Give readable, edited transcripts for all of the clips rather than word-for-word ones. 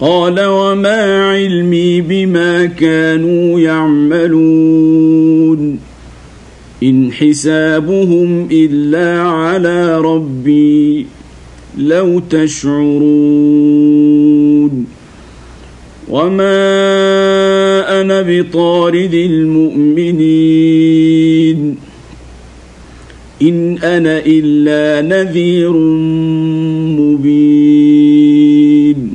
قال وما علمي بما كانوا يعملون إن حسابهم إلا على ربي لو تشعرون وما أنا بطارد المؤمنين إن أنا إلا نذير مبين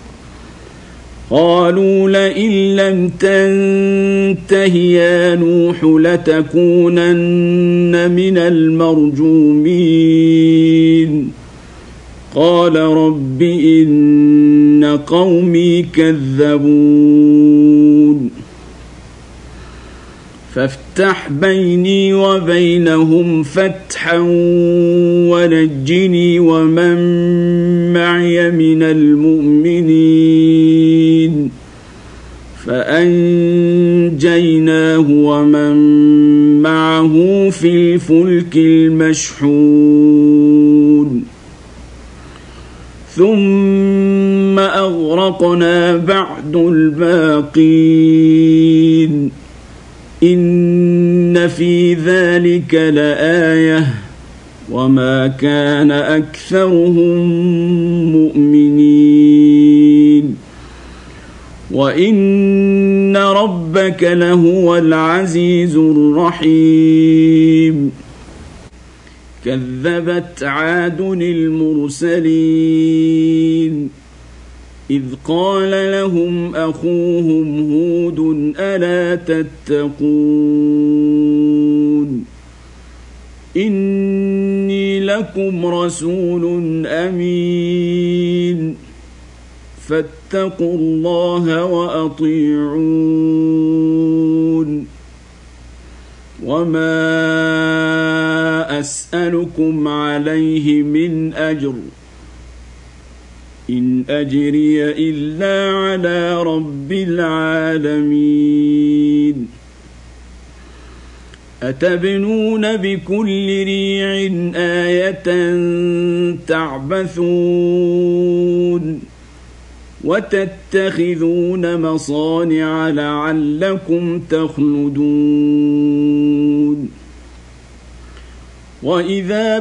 قالوا لئن لم تنته يا نوح لتكونن من المرجومين قال رب إن قومي كذبون فافتح بيني وبينهم فتحا ونجني ومن معي من المؤمنين فأنجيناه ومن معه في الفلك المشحون ثم أغرقنا بعد الباقين إن في ذلك لآية وما كان أكثرهم مؤمنين وإن ربك لهو العزيز الرحيم كذبت عاد المرسلين إذ قال لهم أخوهم هود ألا تتقون إني لكم رسول أمين فاتقوا الله وأطيعون وما أسألكم عليه من أجر إن أجري إلا على رب العالمين أتبنون بكل ريع آية تعبثون وتتخذون مصانع لعلكم تخلدون وإذا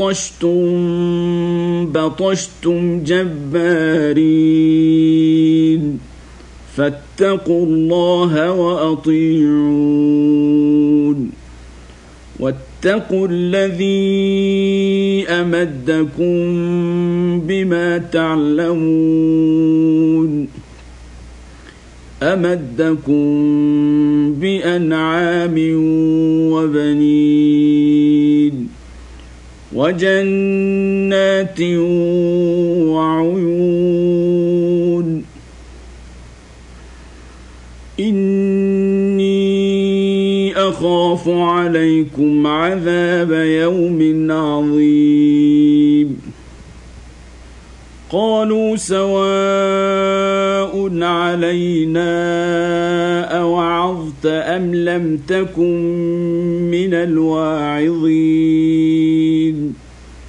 بطشتم جبارين فاتقوا الله وأطيعون واتقوا الذي أمدكم بما تعلمون أمدكم بأنعام وبنين وجنات وعيون إني أخاف عليكم عذاب يوم عظيم قالوا سواء علينا أوعظت أم لم تكن من الواعظين